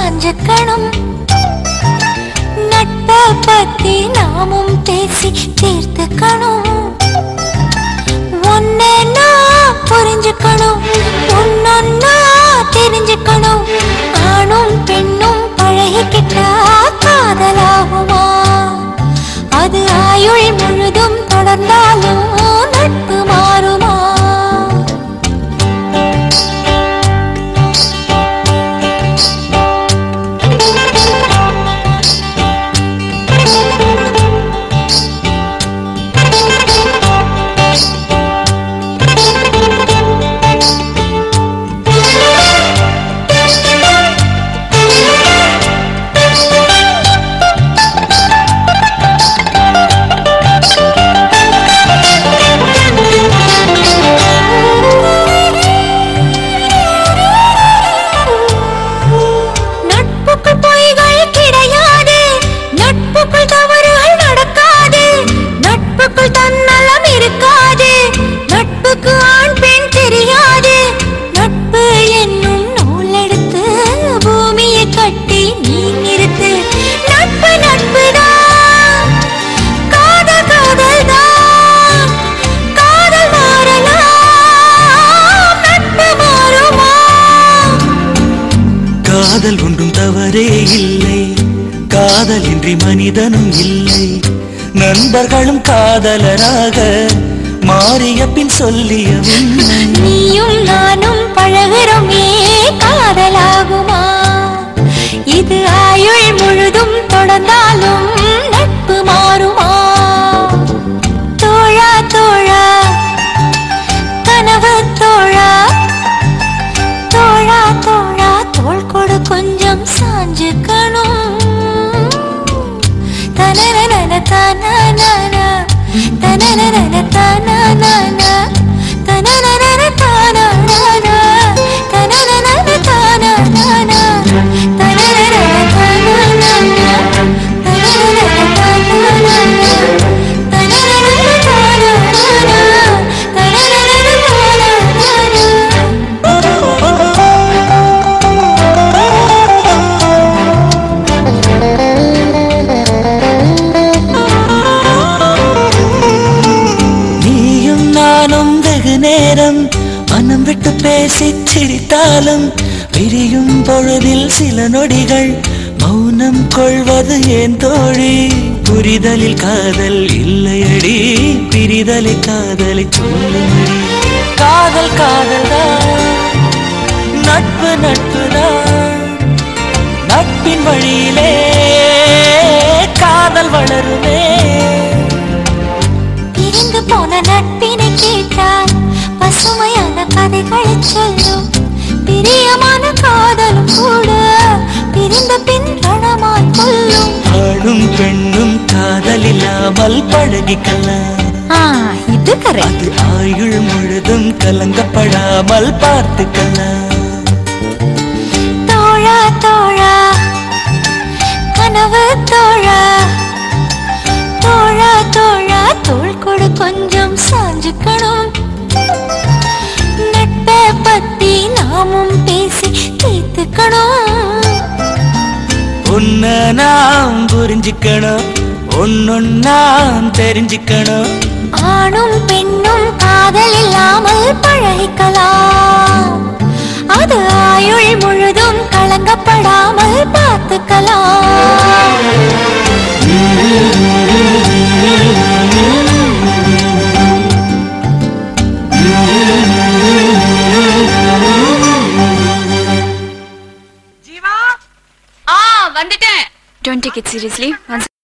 சாஞ்சுக்கணும். நட்பை பத்தி நாமும் பேசி தீர்த்துக்கணும். ஒன்னே நான் புரிஞ்சுக்கணும், ஒன்னொன்னா தெரிஞ்சுக்கணும். ஆணும் பெண்ணும் பழகிக்கிட்டா காதலாகுமா? அது ஆயுள் முழுதும் தொடர்ந்தாலும் நட்பு மாறுமா? காதல் ஒன்றும் தவறே இல்லை, காதல் இன்றி மனிதனும் இல்லை. நண்பர்களும் காதலராக மாறிய பின் சொல்லிய நீயும் நானும் பழகிறோமே காதலாகுமா? இது ஆயுள் முழுதும் தொடர்ந்தாலும் நட்பு மாறுமா? தோழா தோழா கனவு தோழா, தோழா தோழா தோள் கொடு கொஞ்சம் சாஞ்சுக்கணும். தனனன தானனன தனனன தானனன தனனன தானனன தனனன தானனன தனனன தானனன தனனன தானனன தனனன நேரம் மனம் விட்டு பேசி சிரித்தாலும் பிரியும் பொழுதில் சில நொடிகள் மௌனம் கொள்வது ஏன் தோழி? புரிதலில் காதல் இல்லையடி, பிரிதலை காதலை சொல்லுமடி. காதல் காதல்தான், நட்பு நட்புதான், நட்பின் வழியிலே காதல் வளருமே. பிரிந்து போன நட்பினை கேட்டால் பசுமையான கதைகளை சொல்லும். பிரியமான காதலும் கூட பிரிந்த பின் ரணமாய் கொள்ளும். ஆணும் பெண்ணும் காதல் இல்லாமல் பழகிக்கலாம். இது கரெக்ட். அது ஆயுள் முழுதும் கலங்கப்படாமல் பார்த்துக்கலாம். தோழா தோழா கனவு தோழா, தோழா தோழா தோள் கொடு கொஞ்சம் சாஞ்சுக்கணும். நட்பை பத்தி நாமும் பேசி தீர்த்துக்கணும். ஒன்ன நாம் புரிஞ்சுக்கணும், ஒன்னொன்னாம் தெரிஞ்சுக்கணும். ஆணும் பெண்ணும் காதல் இல்லாமல் பழகிக்கலாம். அது ஆயுள் முழுதும் கலங்கப்படாமல் பார்த்துக்கலாம். வந்துட்டேன். Don't take it seriously.